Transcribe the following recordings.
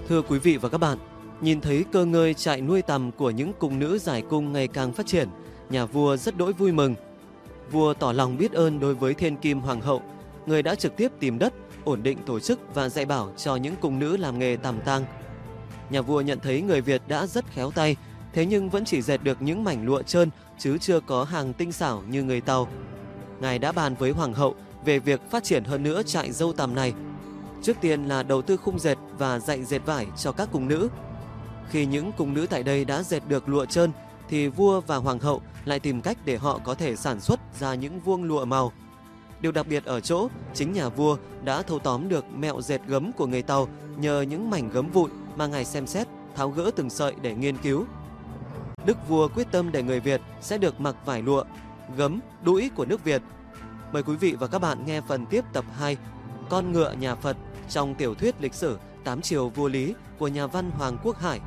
Thưa quý vị và các bạn, nhìn thấy cơ ngơi trại nuôi tằm của những cung nữ giải cung ngày càng phát triển, nhà vua rất đỗi vui mừng. Vua tỏ lòng biết ơn đối với thiên kim hoàng hậu, người đã trực tiếp tìm đất, ổn định tổ chức và dạy bảo cho những cung nữ làm nghề tằm tang. Nhà vua nhận thấy người Việt đã rất khéo tay, thế nhưng vẫn chỉ dệt được những mảnh lụa trơn chứ chưa có hàng tinh xảo như người Tàu. Ngài đã bàn với hoàng hậu về việc phát triển hơn nữa trại dâu tằm này. Trước tiên là đầu tư khung dệt và dạy dệt vải cho các cung nữ. Khi những cung nữ tại đây đã dệt được lụa trơn, thì vua và hoàng hậu lại tìm cách để họ có thể sản xuất ra những vuông lụa màu. Điều đặc biệt ở chỗ, chính nhà vua đã thâu tóm được mẹo dệt gấm của người Tàu nhờ những mảnh gấm vụn mà ngài xem xét, tháo gỡ từng sợi để nghiên cứu. Đức vua quyết tâm để người Việt sẽ được mặc vải lụa, gấm, đũi của nước Việt. Mời quý vị và các bạn nghe phần tiếp tập 2, Con ngựa nhà Phật trong tiểu thuyết lịch sử Tám triều vua Lý của nhà văn Hoàng Quốc Hải.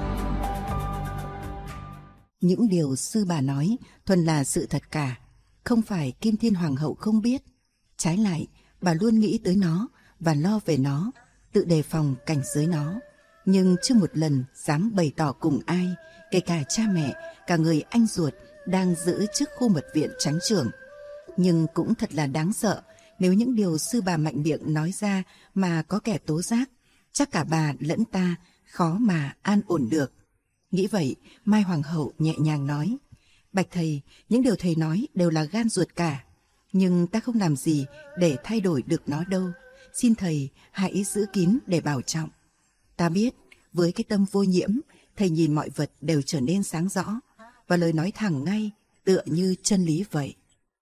Những điều sư bà nói thuần là sự thật cả. Không phải Kim Thiên Hoàng hậu không biết. Trái lại, bà luôn nghĩ tới nó và lo về nó, tự đề phòng cảnh giới nó. Nhưng chưa một lần dám bày tỏ cùng ai, kể cả cha mẹ, cả người anh ruột đang giữ chức khu mật viện tránh trưởng. Nhưng cũng thật là đáng sợ, nếu những điều sư bà mạnh miệng nói ra mà có kẻ tố giác, chắc cả bà lẫn ta khó mà an ổn được. Nghĩ vậy, Mai Hoàng hậu nhẹ nhàng nói: Bạch thầy, những điều thầy nói đều là gan ruột cả, nhưng ta không làm gì để thay đổi được nó đâu. Xin thầy hãy giữ kín để bảo trọng. Ta biết, với cái tâm vô nhiễm, thầy nhìn mọi vật đều trở nên sáng rõ, và lời nói thẳng ngay, tựa như chân lý vậy.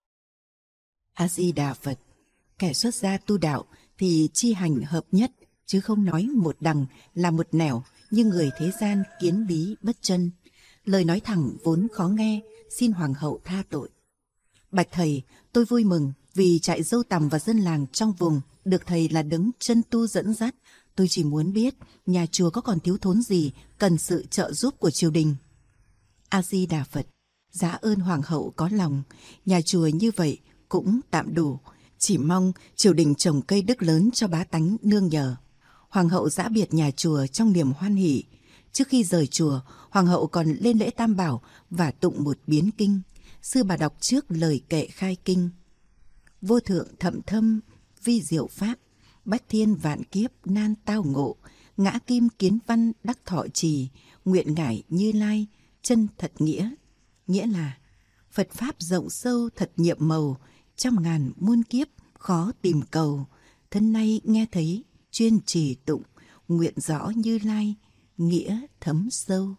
A Di Đà Phật. Kẻ xuất gia tu đạo thì chi hành hợp nhất, chứ không nói một đằng là một nẻo như người thế gian kiến bí bất chân. Lời nói thẳng vốn khó nghe, xin hoàng hậu tha tội. Bạch thầy, tôi vui mừng vì trại dâu tằm và dân làng trong vùng được thầy là đấng chân tu dẫn dắt. Tôi chỉ muốn biết nhà chùa có còn thiếu thốn gì cần sự trợ giúp của triều đình. A Di Đà Phật. Giá ơn hoàng hậu có lòng, nhà chùa như vậy cũng tạm đủ, chỉ mong triều đình trồng cây đức lớn cho bá tánh nương nhờ. Hoàng hậu giã biệt nhà chùa trong niềm hoan hỉ. Trước khi rời chùa, hoàng hậu còn lên lễ Tam Bảo và tụng một biến kinh. Sư bà đọc trước lời kệ khai kinh: Vô thượng thậm thâm vi diệu pháp, bách thiên vạn kiếp nan tao ngộ, ngã kim kiến văn đắc thọ trì, nguyện ngải Như Lai chân thật nghĩa. Nghĩa là Phật pháp rộng sâu thật nhiệm màu, trăm ngàn muôn kiếp khó tìm cầu. Thân nay nghe thấy chuyên trì tụng, nguyện rõ Như Lai nghĩa thấm sâu.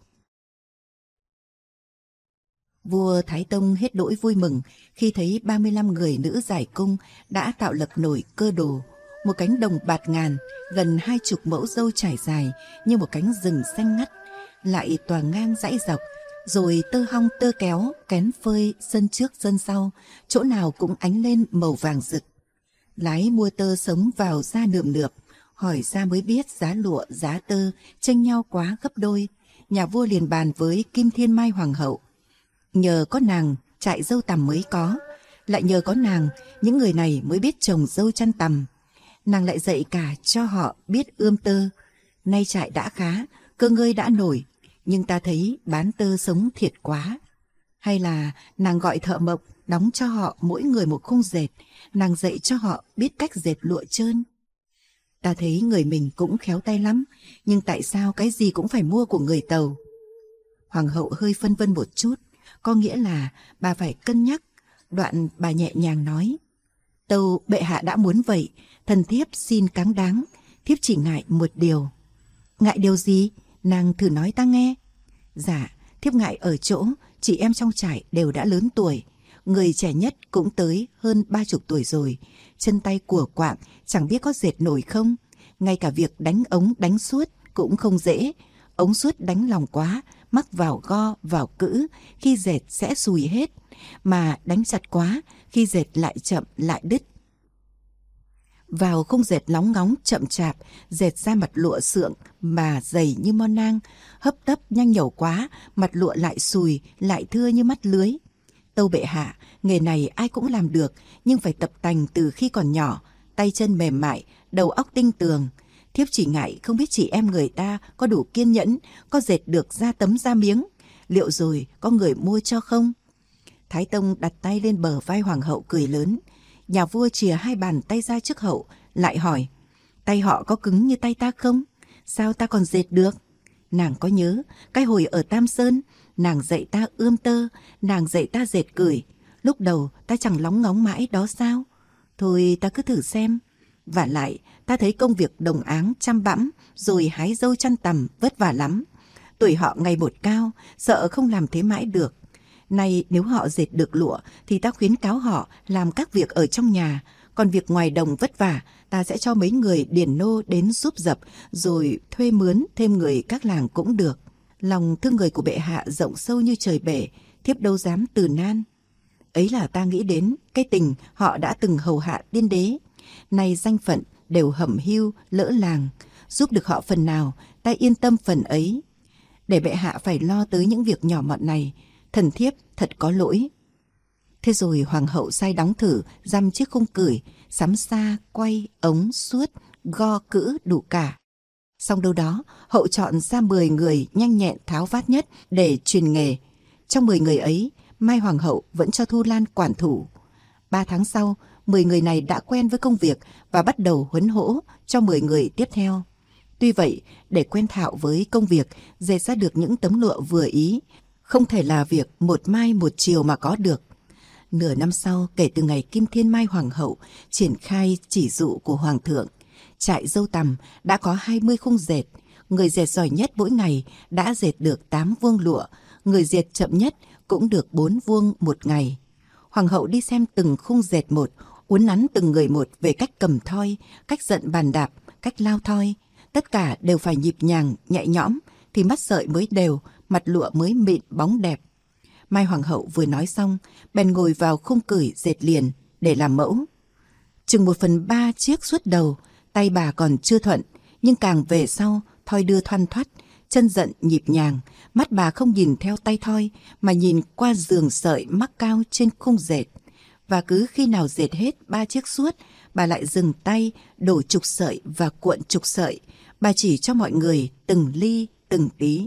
Vua Thái Tông hết đỗi vui mừng khi thấy 35 người nữ giải cung đã tạo lập nổi cơ đồ, một cánh đồng bạt ngàn, gần 20 mẫu dâu trải dài như một cánh rừng xanh ngắt, lại tòa ngang dãy dọc, rồi tơ hong tơ kéo, kén phơi, sân trước sân sau, chỗ nào cũng ánh lên màu vàng rực. Lái mua tơ sống vào ra nườm nượp, hỏi ra mới biết giá lụa giá tơ chênh nhau quá gấp đôi. Nhà vua liền bàn với Kim Thiên Mai Hoàng hậu. Nhờ có nàng trại dâu tằm mới có, lại nhờ có nàng những người này mới biết trồng dâu chăn tằm. Nàng lại dạy cả cho họ biết ươm tơ. Nay trại đã khá, cơ ngơi đã nổi, nhưng ta thấy bán tơ sống thiệt quá. Hay là nàng gọi thợ mộc đóng cho họ mỗi người một khung dệt, nàng dạy cho họ biết cách dệt lụa trơn. Ta thấy người mình cũng khéo tay lắm, nhưng tại sao cái gì cũng phải mua của người Tàu? Hoàng hậu hơi phân vân một chút, có nghĩa là bà phải cân nhắc. Đoạn bà nhẹ nhàng nói: Tâu bệ hạ đã muốn vậy, thần thiếp xin cáng đáng, thiếp chỉ ngại một điều. Ngại điều gì? Nàng thử nói ta nghe. Dạ, thiếp ngại ở chỗ chị em trong trại đều đã lớn tuổi, người trẻ nhất cũng tới hơn 30 tuổi rồi, chân tay của quạng chẳng biết có dệt nổi không. Ngay cả việc đánh ống đánh suốt cũng không dễ, ống suốt đánh lòng quá, mắc vào go vào cữ, khi dệt sẽ xùi hết, mà đánh chặt quá, khi dệt lại chậm lại đứt. Vào khung dệt lóng ngóng chậm chạp, dệt ra mặt lụa sượng mà dày như mon nang, hấp tấp nhanh nhẩu quá, mặt lụa lại xùi lại thưa như mắt lưới. Tâu bệ hạ, nghề này ai cũng làm được, nhưng phải tập tành từ khi còn nhỏ, tay chân mềm mại, đầu óc tinh tường. Thiếp chỉ ngại không biết chị em người ta có đủ kiên nhẫn, có dệt được ra tấm ra miếng. Liệu rồi có người mua cho không? Thái Tông đặt tay lên bờ vai hoàng hậu cười lớn. Nhà vua chìa hai bàn tay ra trước hậu, lại hỏi: tay họ có cứng như tay ta không? Sao ta còn dệt được? Nàng có nhớ cái hồi ở Tam Sơn, nàng dạy ta ươm tơ, nàng dạy ta dệt cửi. Lúc đầu ta chẳng lóng ngóng mãi đó sao? Thôi ta cứ thử xem. Vả lại ta thấy công việc đồng áng chăm bẵm rồi hái dâu chăn tằm vất vả lắm. Tuổi họ ngày một cao, sợ không làm thế mãi được. Nay nếu họ dệt được lụa thì ta khuyến cáo họ làm các việc ở trong nhà. Còn việc ngoài đồng vất vả, ta sẽ cho mấy người điền nô đến giúp dập, rồi thuê mướn thêm người các làng cũng được. Lòng thương người của bệ hạ rộng sâu như trời bể, thiếp đâu dám từ nan. Ấy là ta nghĩ đến cái tình họ đã từng hầu hạ tiên đế. Nay danh phận đều hẩm hiu lỡ làng, giúp được họ phần nào, ta yên tâm phần ấy. Để bệ hạ phải lo tới những việc nhỏ mọn này, thần thiếp thật có lỗi. Thế rồi hoàng hậu sai đóng thử dăm chiếc khung cửi, sắm sa, quay, ống, suốt, go, cữ đủ cả. Xong đâu đó, hậu chọn ra 10 người nhanh nhẹn tháo vát nhất để truyền nghề. Trong 10 người ấy, Mai hoàng hậu vẫn cho Thu Lan quản thủ. 3 tháng sau, 10 người này đã quen với công việc và bắt đầu huấn hỗ cho 10 người tiếp theo. Tuy vậy, để quen thạo với công việc, dệt ra được những tấm lụa vừa ý, không thể là việc một mai một chiều mà có được. Nửa năm sau, kể từ ngày Kim Thiên Mai hoàng hậu triển khai chỉ dụ của hoàng thượng, trại dâu tằm đã có 20 khung dệt. Người dệt giỏi nhất mỗi ngày đã dệt được 8 vuông lụa, người dệt chậm nhất cũng được 4 vuông một ngày. Hoàng hậu đi xem từng khung dệt một, uốn nắn từng người một về cách cầm thoi, cách giận bàn đạp, cách lao thoi. Tất cả đều phải nhịp nhàng, nhẹ nhõm, thì mắt sợi mới đều, mặt lụa mới mịn bóng đẹp. Mai hoàng hậu vừa nói xong, bèn ngồi vào khung cửi dệt liền để làm mẫu. Chừng 1/3 chiếc suốt đầu, tay bà còn chưa thuận, nhưng càng về sau, thoi đưa thoăn thoắt, chân giận nhịp nhàng, mắt bà không nhìn theo tay thoi, mà nhìn qua giường sợi mắc cao trên khung dệt. Và cứ khi nào dệt hết 3 chiếc suốt, bà lại dừng tay, đổ trục sợi và cuộn trục sợi. Bà chỉ cho mọi người từng ly, từng tí.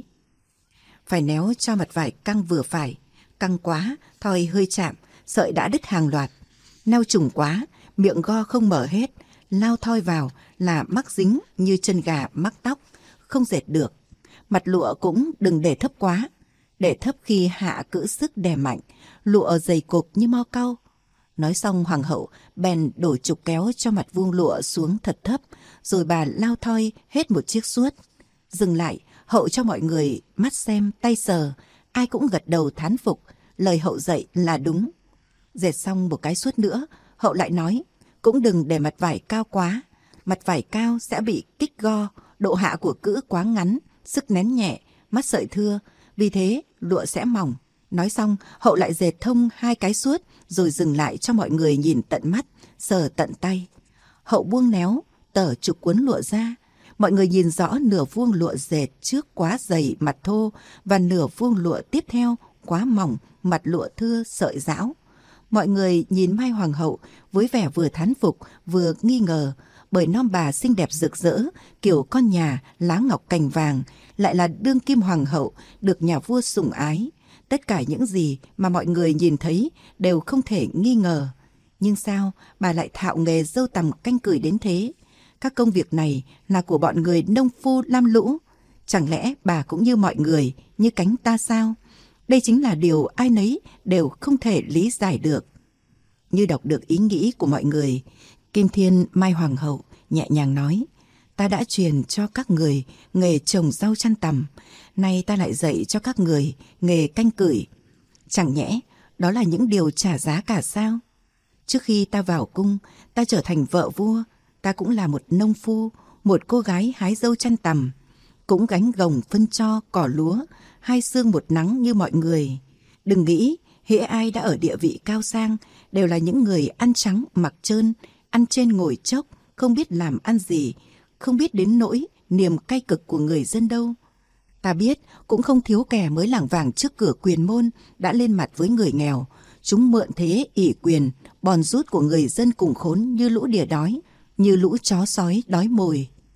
Phải néo cho mặt vải căng vừa phải. Căng quá, thoi hơi chạm, sợi đã đứt hàng loạt. Neo trùng quá, miệng go không mở hết, lao thoi vào là mắc dính như chân gà mắc tóc, không dệt được. Mặt lụa cũng đừng để thấp quá. Để thấp khi hạ cữ sức đè mạnh, lụa dày cộp như mo cau. Nói xong hoàng hậu bèn đổ trục kéo cho mặt vuông lụa xuống thật thấp, rồi bà lao thoi hết một chiếc suốt. Dừng lại, hậu cho mọi người mắt xem tay sờ, ai cũng gật đầu thán phục, lời hậu dạy là đúng. Dệt xong một cái suốt nữa, hậu lại nói, cũng đừng để mặt vải cao quá. Mặt vải cao sẽ bị kích go, độ hạ của cữ quá ngắn, sức nén nhẹ, mắt sợi thưa, vì thế lụa sẽ mỏng. Nói xong, hậu lại dệt thông 2 cái suốt, rồi dừng lại cho mọi người nhìn tận mắt, sờ tận tay. Hậu buông néo, tở trục cuốn lụa ra. Mọi người nhìn rõ nửa vuông lụa dệt trước quá dày mặt thô và nửa vuông lụa tiếp theo quá mỏng, mặt lụa thưa sợi rão. Mọi người nhìn Mai hoàng hậu với vẻ vừa thán phục vừa nghi ngờ, bởi non bà xinh đẹp rực rỡ, kiểu con nhà lá ngọc cành vàng, lại là đương kim hoàng hậu được nhà vua sủng ái. Tất cả những gì mà mọi người nhìn thấy đều không thể nghi ngờ. Nhưng sao bà lại thạo nghề dâu tằm canh cửi đến thế? Các công việc này là của bọn người nông phu lam lũ. Chẳng lẽ bà cũng như mọi người, như cánh ta sao? Đây chính là điều ai nấy đều không thể lý giải được. Như đọc được ý nghĩ của mọi người, Kim Thiên Mai hoàng hậu nhẹ nhàng nói, ta đã truyền cho các người nghề trồng rau chăn tằm, nay ta lại dạy cho các người nghề canh cửi. Chẳng nhẽ đó là những điều trả giá cả sao? Trước khi ta vào cung, ta trở thành vợ vua, ta cũng là một nông phu, một cô gái hái dâu chăn tằm, cũng gánh gồng phân cho cỏ lúa, 2 sương 1 nắng như mọi người. Đừng nghĩ hễ ai đã ở địa vị cao sang đều là những người ăn trắng mặc trơn, ăn trên ngồi chốc, không biết làm ăn gì, không biết đến nỗi niềm cay cực của người dân đâu. Ta biết cũng không thiếu kẻ mới lảng vảng trước cửa quyền môn đã lên mặt với người nghèo. Chúng mượn thế ỷ quyền, bòn rút của người dân cùng khốn như lũ đỉa đói, như lũ chó sói đói mồi.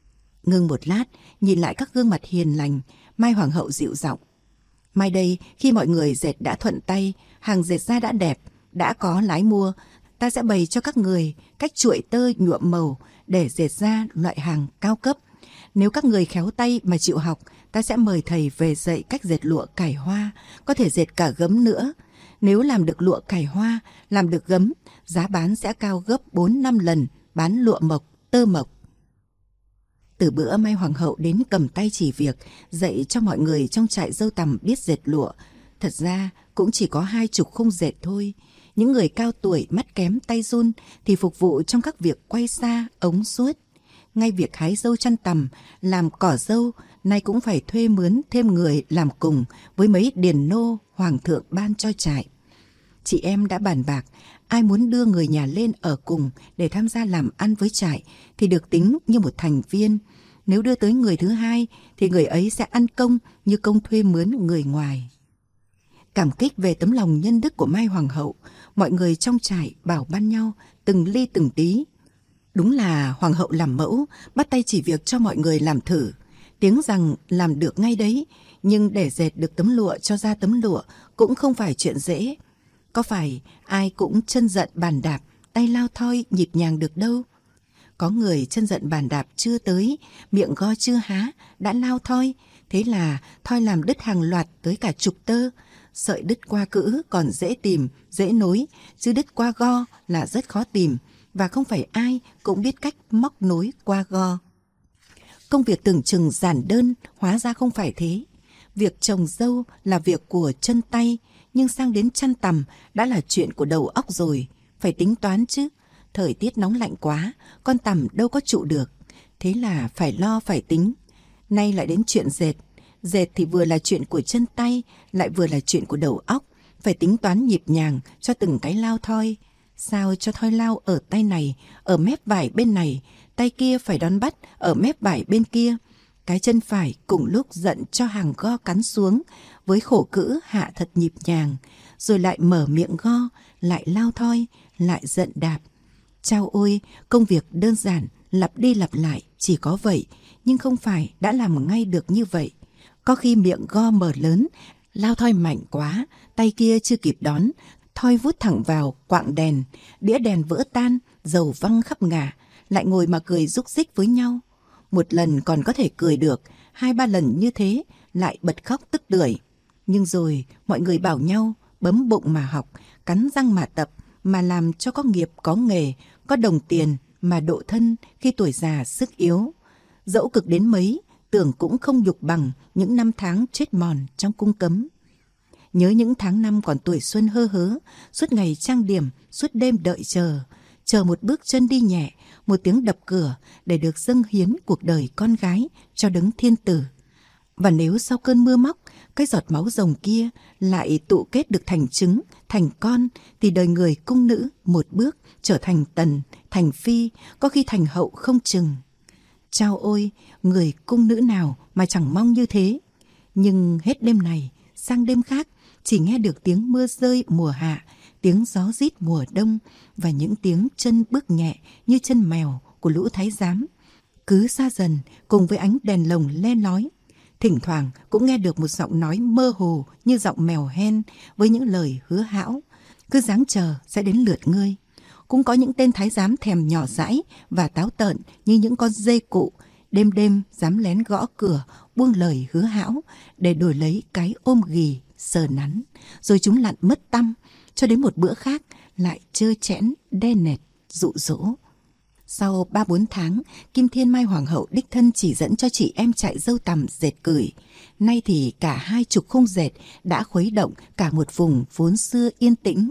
Ngưng một lát, nhìn lại các gương mặt hiền lành, Mai Hoàng hậu dịu giọng. Mai đây, khi mọi người dệt đã thuận tay, hàng dệt ra đã đẹp, đã có lái mua, ta sẽ bày cho các người cách chuỗi tơ nhuộm màu để dệt ra loại hàng cao cấp. Nếu các người khéo tay mà chịu học, ta sẽ mời thầy về dạy cách dệt lụa cải hoa, có thể dệt cả gấm nữa. Nếu làm được lụa cải hoa, làm được gấm, giá bán sẽ cao gấp 4-5 lần bán lụa mộc, tơ mộc. Từ bữa Mai Hoàng hậu đến cầm tay chỉ việc, dạy cho mọi người trong trại dâu tằm biết dệt lụa. Thật ra cũng chỉ có 20 khung dệt thôi. Những người cao tuổi, mắt kém, tay run thì phục vụ trong các việc quay xa, ống suốt. Ngay việc hái dâu chăn tằm, làm cỏ dâu, nay cũng phải thuê mướn thêm người làm cùng với mấy điền nô hoàng thượng ban cho trại. Chị em đã bàn bạc, ai muốn đưa người nhà lên ở cùng để tham gia làm ăn với trại thì được tính như một thành viên. Nếu đưa tới người thứ hai thì người ấy sẽ ăn công như công thuê mướn người ngoài. Cảm kích về tấm lòng nhân đức của Mai Hoàng hậu, mọi người trong trại bảo ban nhau từng ly từng tí. Đúng là Hoàng hậu làm mẫu, bắt tay chỉ việc cho mọi người làm thử. Tiếng rằng làm được ngay đấy, nhưng để dệt được tấm lụa cho ra tấm lụa cũng không phải chuyện dễ. Có phải ai cũng chân giận bàn đạp, tay lao thoi nhịp nhàng được đâu. Có người chân giận bàn đạp chưa tới, miệng go chưa há, đã lao thoi. Thế là thoi làm đứt hàng loạt tới cả chục tơ. Sợi đứt qua cữ còn dễ tìm, dễ nối, chứ đứt qua go là rất khó tìm. Và không phải ai cũng biết cách móc nối qua go. Công việc tưởng chừng giản đơn, hóa ra không phải thế. Việc trồng dâu là việc của chân tay, nhưng sang đến chăn tằm đã là chuyện của đầu óc rồi. Phải tính toán chứ. Thời tiết nóng lạnh quá, con tằm đâu có trụ được. Thế là phải lo phải tính. Nay lại đến chuyện dệt. Dệt thì vừa là chuyện của chân tay, lại vừa là chuyện của đầu óc. Phải tính toán nhịp nhàng cho từng cái lao thoi. Sao cho thoi lao ở tay này, ở mép vải bên này, tay kia phải đón bắt ở mép vải bên kia. Cái chân phải cùng lúc giận cho hàng go cắn xuống, với khổ cữ hạ thật nhịp nhàng, rồi lại mở miệng go, lại lao thoi, lại giận đạp. Chao ôi, công việc đơn giản, lặp đi lặp lại chỉ có vậy, nhưng không phải đã làm ngay được như vậy. Có khi miệng go mở lớn, lao thoi mạnh quá, tay kia chưa kịp đón, thoi vút thẳng vào quạng đèn, đĩa đèn vỡ tan, dầu văng khắp ngả, lại ngồi mà cười rúc rích với nhau. Một lần còn có thể cười được, 2-3 lần như thế lại bật khóc tức tưởi. Nhưng rồi mọi người bảo nhau bấm bụng mà học, cắn răng mà tập, mà làm cho có nghiệp có nghề, có đồng tiền mà độ thân khi tuổi già sức yếu. Dẫu cực đến mấy, tưởng cũng không nhục bằng những năm tháng chết mòn trong cung cấm. Nhớ những tháng năm còn tuổi xuân hơ hớ, suốt ngày trang điểm, suốt đêm đợi chờ một bước chân đi nhẹ, một tiếng đập cửa để được dâng hiến cuộc đời con gái cho đấng thiên tử. Và nếu sau cơn mưa móc, cái giọt máu rồng kia lại tụ kết được thành trứng, thành con, thì đời người cung nữ một bước trở thành tần, thành phi, có khi thành hậu không chừng. Chao ôi, người cung nữ nào mà chẳng mong như thế. Nhưng hết đêm này sang đêm khác, chỉ nghe được tiếng mưa rơi mùa hạ, tiếng gió rít mùa đông và những tiếng chân bước nhẹ như chân mèo của lũ thái giám. Cứ xa dần cùng với ánh đèn lồng le lói, thỉnh thoảng cũng nghe được một giọng nói mơ hồ như giọng mèo hen với những lời hứa hão. Cứ dáng chờ sẽ đến lượt ngươi. Cũng có những tên thái giám thèm nhỏ dãi và táo tợn như những con dê cụ, đêm đêm dám lén gõ cửa buông lời hứa hão để đổi lấy cái ôm ghì sờ nắn, rồi chúng lặn mất tăm cho đến một bữa khác lại trơ trẽn đe nẹt dụ dỗ. Sau 3-4 tháng, Kim Thiên Mai Hoàng hậu đích thân chỉ dẫn cho chị em trại dâu tằm dệt cửi. Nay thì cả 20 khung dệt đã khuấy động cả một vùng vốn xưa yên tĩnh.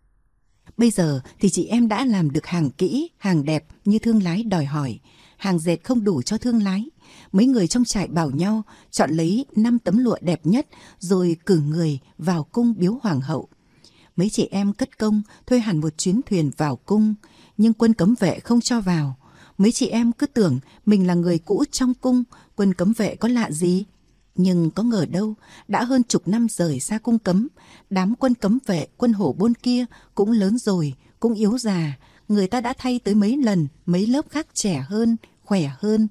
Bây giờ thì chị em đã làm được hàng kỹ, hàng đẹp như thương lái đòi hỏi. Hàng dệt không đủ cho thương lái. Mấy người trong trại bảo nhau chọn lấy 5 tấm lụa đẹp nhất rồi cử người vào cung biếu hoàng hậu. Mấy chị em cất công thuê hẳn một chuyến thuyền vào cung, nhưng quân cấm vệ không cho vào. Mấy chị em cứ tưởng mình là người cũ trong cung, quân cấm vệ có lạ gì. Nhưng có ngờ đâu, đã hơn chục năm rời xa cung cấm, đám quân cấm vệ quân hổ bôn kia cũng lớn rồi, cũng yếu già. Người ta đã thay tới mấy lần, mấy lớp khác trẻ hơn, khỏe hơn.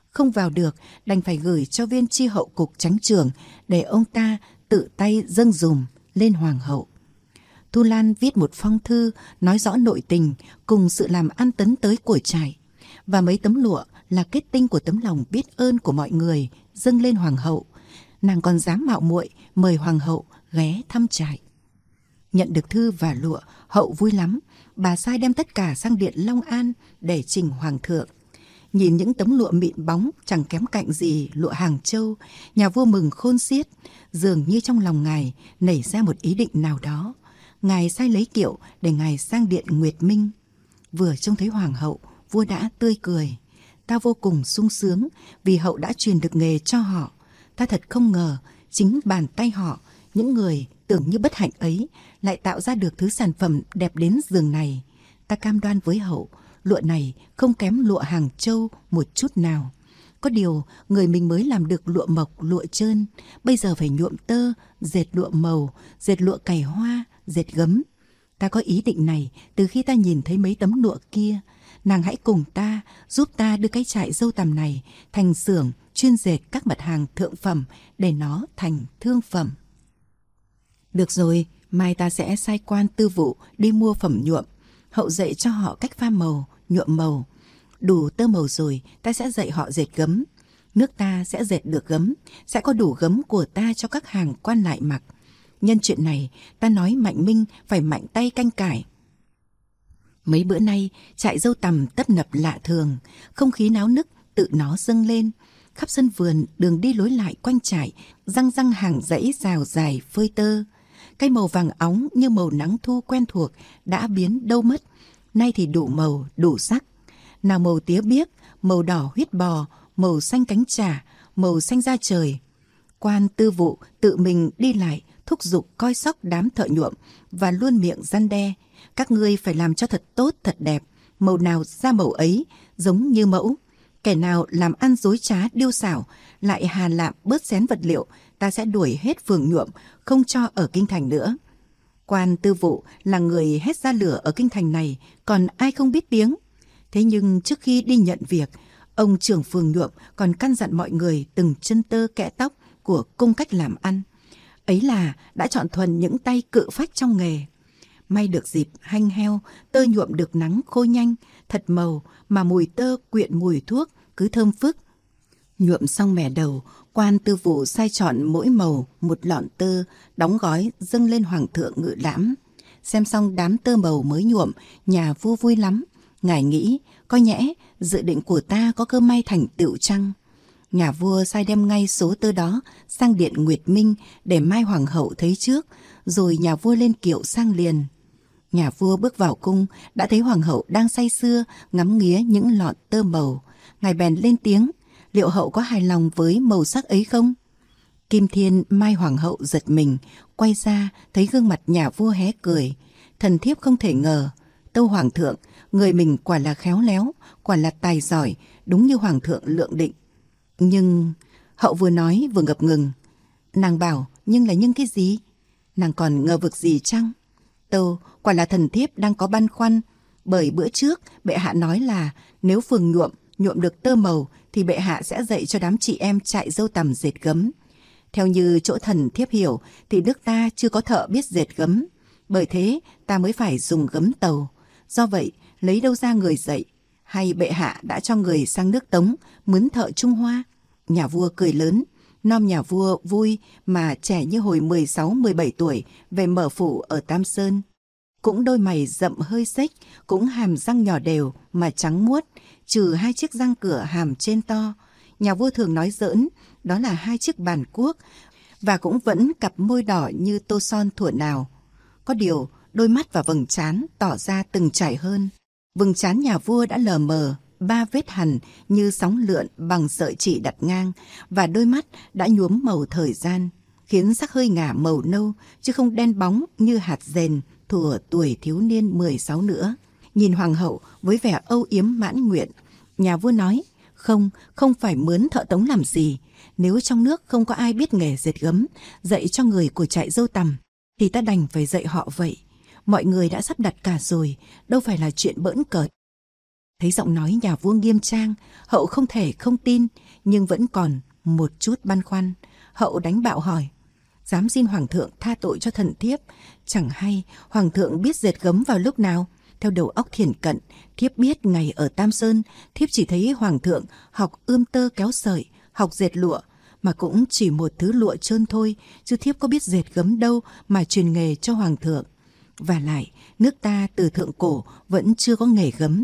Không vào được, đành phải gửi cho viên chi hậu cục chánh trưởng để ông ta tự tay dâng dùm lên hoàng hậu. Thu Lan viết một phong thư nói rõ nội tình cùng sự làm ăn tấn tới của trại, và mấy tấm lụa là kết tinh của tấm lòng biết ơn của mọi người dâng lên hoàng hậu. Nàng còn dám mạo muội mời hoàng hậu ghé thăm trại. Nhận được thư và lụa, hậu vui lắm. Bà sai đem tất cả sang điện Long An để trình hoàng thượng. Nhìn những tấm lụa mịn bóng chẳng kém cạnh gì lụa Hàng Châu, nhà vua mừng khôn xiết. Dường như trong lòng ngài nảy ra một ý định nào đó. Ngài sai lấy kiệu để ngài sang điện Nguyệt Minh. Vừa trông thấy hoàng hậu, vua đã tươi cười. Ta vô cùng sung sướng vì hậu đã truyền được nghề cho họ. Ta thật không ngờ chính bàn tay họ, những người tưởng như bất hạnh ấy, lại tạo ra được thứ sản phẩm đẹp đến giường này. Ta cam đoan với hậu, lụa này không kém lụa Hàng Châu một chút nào. Có điều người mình mới làm được lụa mộc, lụa trơn, bây giờ phải nhuộm tơ, dệt lụa màu, dệt lụa cày hoa, dệt gấm. Ta có ý định này từ khi ta nhìn thấy mấy tấm lụa kia. Nàng hãy cùng ta, giúp ta đưa cái trại dâu tằm này thành xưởng chuyên dệt các mặt hàng thượng phẩm để nó thành thương phẩm. Được rồi, mai ta sẽ sai quan tư vụ đi mua phẩm nhuộm. Hậu dạy cho họ cách pha màu, nhuộm màu. Đủ tơ màu rồi, ta sẽ dạy họ dệt gấm. Nước ta sẽ dệt được gấm, sẽ có đủ gấm của ta cho các hàng quan lại mặc. Nhân chuyện này, ta nói Mạnh Minh phải mạnh tay canh cải. Mấy bữa nay, trại dâu tằm tấp nập lạ thường, không khí náo nức tự nó dâng lên. Khắp sân vườn, đường đi lối lại quanh trại, răng răng hàng dãy rào dài phơi tơ. Cái màu vàng óng như màu nắng thu quen thuộc đã biến đâu mất, nay thì đủ màu, đủ sắc. Nào màu tía biếc, màu đỏ huyết bò, màu xanh cánh chả, màu xanh da trời. Quan tư vụ tự mình đi lại, thúc giục coi sóc đám thợ nhuộm và luôn miệng răn đe. Các ngươi phải làm cho thật tốt, thật đẹp, màu nào ra màu ấy, giống như mẫu. Kẻ nào làm ăn dối trá điêu xảo, lại hà lạm bớt xén vật liệu, ta sẽ đuổi hết phường nhuộm, không cho ở kinh thành nữa. Quan tư vụ là người hét ra lửa ở kinh thành này, còn ai không biết tiếng. Thế nhưng trước khi đi nhận việc, ông trưởng phường nhuộm còn căn dặn mọi người từng chân tơ kẽ tóc của cung cách làm ăn. Ấy là đã chọn thuần những tay cự phách trong nghề. May được dịp hanh heo, tơ nhuộm được nắng khô nhanh, thật màu mà mùi tơ quyện mùi thuốc cứ thơm phức. Nhuộm xong mẻ đầu, quan tư vụ sai chọn mỗi màu một lọn tơ, đóng gói dâng lên hoàng thượng ngự lãm. Xem xong đám tơ màu mới nhuộm, nhà vua vui lắm. Ngài nghĩ, có nhẽ dự định của ta có cơ may thành tựu chăng? Nhà vua sai đem ngay số tơ đó sang điện Nguyệt Minh để mai hoàng hậu thấy trước, rồi nhà vua lên kiệu sang liền. Nhà vua bước vào cung, đã thấy hoàng hậu đang say sưa ngắm nghía những lọn tơ màu. Ngài bèn lên tiếng, liệu hậu có hài lòng với màu sắc ấy không? Kim Thiên mai hoàng hậu giật mình, quay ra thấy gương mặt nhà vua hé cười. Thần thiếp không thể ngờ, tâu hoàng thượng, người mình quả là khéo léo, quả là tài giỏi, đúng như hoàng thượng lượng định. Nhưng hậu vừa nói vừa ngập ngừng. Nàng bảo nhưng là nhưng cái gì? Nàng còn ngờ vực gì chăng? Tâu, quả là thần thiếp đang có băn khoăn. Bởi bữa trước bệ hạ nói là nếu phường nhuộm được tơ màu thì bệ hạ sẽ dạy cho đám chị em trại dâu tằm dệt gấm. Theo như chỗ thần thiếp hiểu thì nước ta chưa có thợ biết dệt gấm. Bởi thế ta mới phải dùng gấm tàu. Do vậy lấy đâu ra người dạy? Hay bệ hạ đã cho người sang nước Tống mướn thợ Trung Hoa? Nhà vua cười lớn. Nom nhà vua vui mà trẻ như hồi 16-17 tuổi về mở phủ ở Tam Sơn. Cũng đôi mày rậm hơi xếch, cũng hàm răng nhỏ đều mà trắng muốt, trừ 2 chiếc răng cửa hàm trên to. Nhà vua thường nói giỡn, đó là 2 chiếc bàn cuốc, và cũng vẫn cặp môi đỏ như tô son thuở nào. Có điều, đôi mắt và vầng trán tỏ ra từng trải hơn. Vầng trán nhà vua đã lờ mờ, 3 vết hằn như sóng lượn bằng sợi chỉ đặt ngang, và đôi mắt đã nhuốm màu thời gian, khiến sắc hơi ngả màu nâu, chứ không đen bóng như hạt rền thuở tuổi thiếu niên 16 nữa. Nhìn hoàng hậu với vẻ âu yếm mãn nguyện, nhà vua nói, không phải mướn thợ Tống làm gì. Nếu trong nước không có ai biết nghề dệt gấm, dạy cho người của trại dâu tằm, thì ta đành phải dạy họ vậy. Mọi người đã sắp đặt cả rồi, đâu phải là chuyện bỡn cợt. Thấy giọng nói nhà vua nghiêm trang, Hậu không thể không tin, nhưng vẫn còn một chút băn khoăn. Hậu đánh bạo hỏi: dám xin hoàng thượng tha tội cho thần thiếp, chẳng hay hoàng thượng biết dệt gấm vào lúc nào? Theo đầu óc thiển cận, thiếp biết ngày ở Tam Sơn, thiếp chỉ thấy hoàng thượng học ươm tơ kéo sợi, học dệt lụa, mà cũng chỉ một thứ lụa trơn thôi, chứ thiếp có biết dệt gấm đâu mà truyền nghề cho hoàng thượng. Và lại, nước ta từ thượng cổ vẫn chưa có nghề gấm.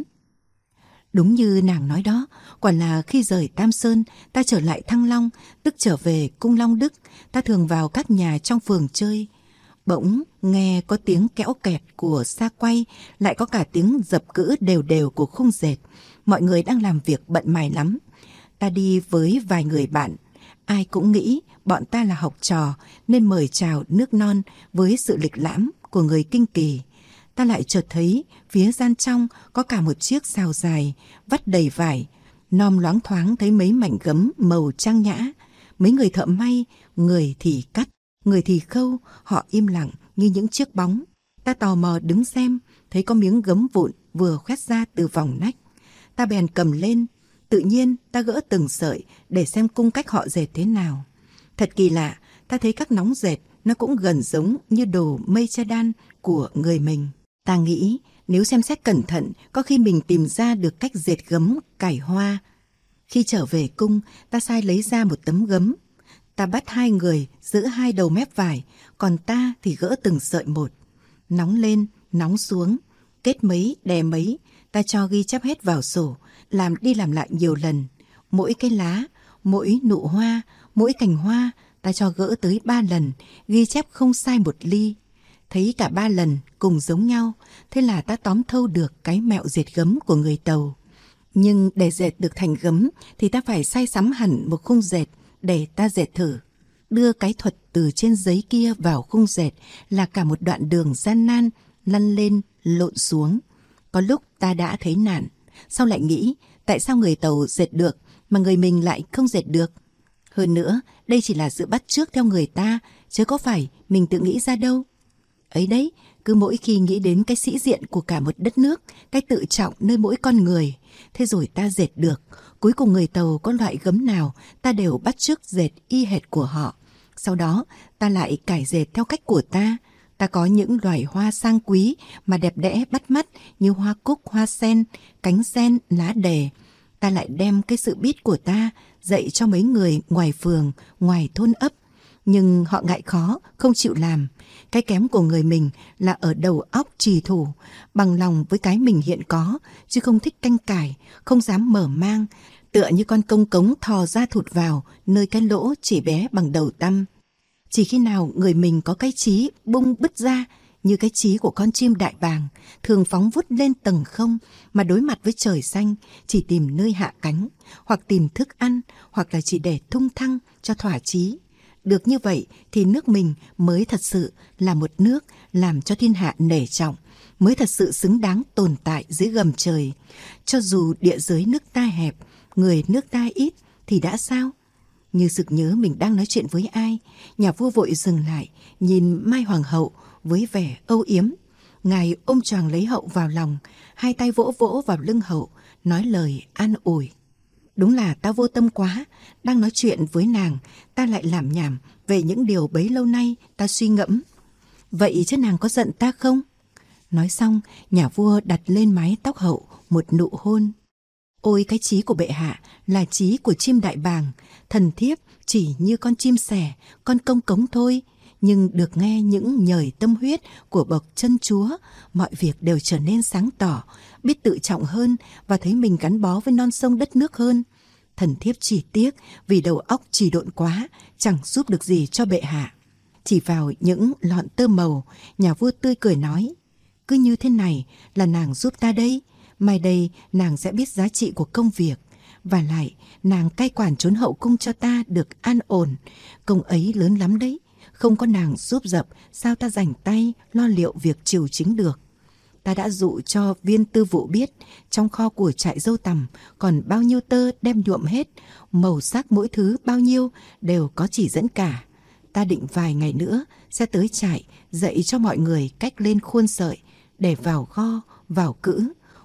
Đúng như nàng nói đó, quả là khi rời Tam Sơn, ta trở lại Thăng Long, tức trở về cung Long Đức, ta thường vào các nhà trong phường chơi. Bỗng nghe có tiếng kéo kẹt của sa quay, lại có cả tiếng dập cữ đều đều của khung dệt. Mọi người đang làm việc bận mải lắm. Ta đi với vài người bạn, ai cũng nghĩ bọn ta là học trò nên mời chào nước non với sự lịch lãm của người Kinh Kỳ. Ta lại chợt thấy phía gian trong có cả một chiếc sào dài vắt đầy vải, nom loáng thoáng thấy mấy mảnh gấm màu trang nhã. Mấy người thợ may, người thì cắt, người thì khâu, họ im lặng như những chiếc bóng. Ta tò mò đứng xem, thấy có miếng gấm vụn vừa khoét ra từ vòng nách. Ta bèn cầm lên, tự nhiên ta gỡ từng sợi để xem cung cách họ dệt thế nào. Thật kỳ lạ, ta thấy các nóng dệt nó cũng gần giống như đồ mây che đan của người mình. Ta nghĩ nếu xem xét cẩn thận, có khi mình tìm ra được cách dệt gấm cải hoa. Khi trở về cung, ta sai lấy ra một tấm gấm. Ta bắt hai người giữ hai đầu mép vải, còn ta thì gỡ từng sợi một. Nóng lên, nóng xuống, kết mấy, đè mấy, ta cho ghi chép hết vào sổ, làm đi làm lại nhiều lần. Mỗi cái lá, mỗi nụ hoa, mỗi cành hoa, ta cho gỡ tới 3 lần, ghi chép không sai một ly. Thấy cả 3 lần cùng giống nhau, thế là ta tóm thâu được cái mẹo dệt gấm của người Tàu. Nhưng để dệt được thành gấm thì ta phải say sắm hẳn một khung dệt để ta dệt thử. Đưa cái thuật từ trên giấy kia vào khung dệt là cả một đoạn đường gian nan, lăn lên, lộn xuống. Có lúc ta đã thấy nản, sau lại nghĩ tại sao người Tàu dệt được mà người mình lại không dệt được. Hơn nữa, đây chỉ là sự bắt chước theo người ta, chứ có phải mình tự nghĩ ra đâu. Ấy đấy, cứ mỗi khi nghĩ đến cái sĩ diện của cả một đất nước, cái tự trọng nơi mỗi con người, thế rồi ta dệt được. Cuối cùng người Tàu có loại gấm nào, ta đều bắt chước dệt y hệt của họ. Sau đó, ta lại cải dệt theo cách của ta. Ta có những loài hoa sang quý mà đẹp đẽ bắt mắt như hoa cúc, hoa sen, cánh sen, lá đề. Ta lại đem cái sự biết của ta dạy cho mấy người ngoài phường, ngoài thôn ấp. Nhưng họ ngại khó, không chịu làm. Cái kém của người mình là ở đầu óc trì thủ, bằng lòng với cái mình hiện có, chứ không thích canh cải, không dám mở mang, tựa như con công cống thò ra thụt vào nơi cái lỗ chỉ bé bằng đầu tăm. Chỉ khi nào người mình có cái chí bung bứt ra, như cái chí của con chim đại bàng, thường phóng vút lên tầng không mà đối mặt với trời xanh, chỉ tìm nơi hạ cánh, hoặc tìm thức ăn, hoặc là chỉ để thung thăng cho thỏa chí. Được như vậy thì nước mình mới thật sự là một nước làm cho thiên hạ nể trọng, mới thật sự xứng đáng tồn tại dưới gầm trời. Cho dù địa giới nước ta hẹp, người nước ta ít thì đã sao? Như sực nhớ mình đang nói chuyện với ai, nhà vua vội dừng lại, nhìn Mai Hoàng hậu với vẻ âu yếm. Ngài ôm choàng lấy hậu vào lòng, hai tay vỗ vỗ vào lưng hậu, nói lời an ủi. Đúng là ta vô tâm quá, đang nói chuyện với nàng, ta lại lảm nhảm về những điều bấy lâu nay ta suy ngẫm. Vậy chứ nàng có giận ta không? Nói xong, nhà vua đặt lên mái tóc hậu một nụ hôn. Ôi cái chí của bệ hạ là chí của chim đại bàng, thần thiếp chỉ như con chim sẻ, con công cống thôi. Nhưng được nghe những nhời tâm huyết của bậc chân chúa, mọi việc đều trở nên sáng tỏ, biết tự trọng hơn và thấy mình gắn bó với non sông đất nước hơn. Thần thiếp chỉ tiếc vì đầu óc trì độn quá, chẳng giúp được gì cho bệ hạ. Chỉ vào những lọn tơ màu, nhà vua tươi cười nói, cứ như thế này là nàng giúp ta đây, mai đây nàng sẽ biết giá trị của công việc. Và lại, nàng cai quản trốn hậu cung cho ta được an ổn, công ấy lớn lắm đấy. Không có nàng giúp dập, sao ta rảnh tay lo liệu việc triều chính được. Ta đã dụ cho viên tư vụ biết, trong kho của trại dâu tằm còn bao nhiêu tơ đem nhuộm hết, màu sắc mỗi thứ bao nhiêu đều có chỉ dẫn cả. Ta định vài ngày nữa sẽ tới trại dạy cho mọi người cách lên khuôn sợi để vào gho, vào cữ.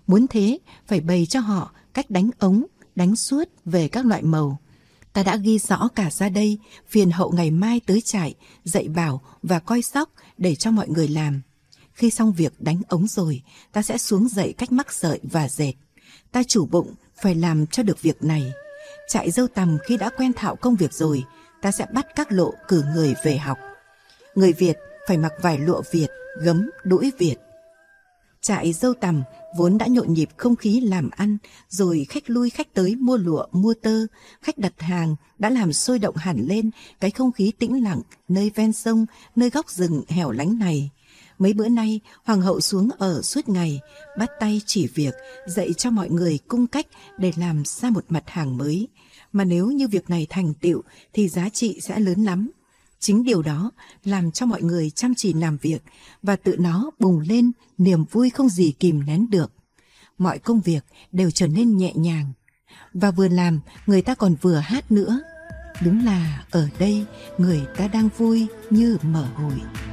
Muốn thế, phải bày cho họ cách đánh ống, đánh suốt về các loại màu. Ta đã ghi rõ cả ra đây, phiền hậu ngày mai tới trại, dạy bảo và coi sóc để cho mọi người làm. Khi xong việc đánh ống rồi, ta sẽ xuống dạy cách mắc sợi và dệt. Ta chủ bụng phải làm cho được việc này. Trại Dâu Tằm khi đã quen thạo công việc rồi, ta sẽ bắt các lộ cử người về học. Người Việt phải mặc vải lụa Việt, gấm, đũi Việt. Trại Dâu Tằm vốn đã nhộn nhịp không khí làm ăn, rồi khách lui khách tới mua lụa, mua tơ, khách đặt hàng đã làm sôi động hẳn lên cái không khí tĩnh lặng nơi ven sông, nơi góc rừng hẻo lánh này. Mấy bữa nay, hoàng hậu xuống ở suốt ngày, bắt tay chỉ việc, dạy cho mọi người cung cách để làm ra một mặt hàng mới. Mà nếu như việc này thành tựu thì giá trị sẽ lớn lắm. Chính điều đó làm cho mọi người chăm chỉ làm việc và tự nó bùng lên niềm vui không gì kìm nén được. Mọi công việc đều trở nên nhẹ nhàng. Và vừa làm, người ta còn vừa hát nữa. Đúng là ở đây người ta đang vui như mở hội.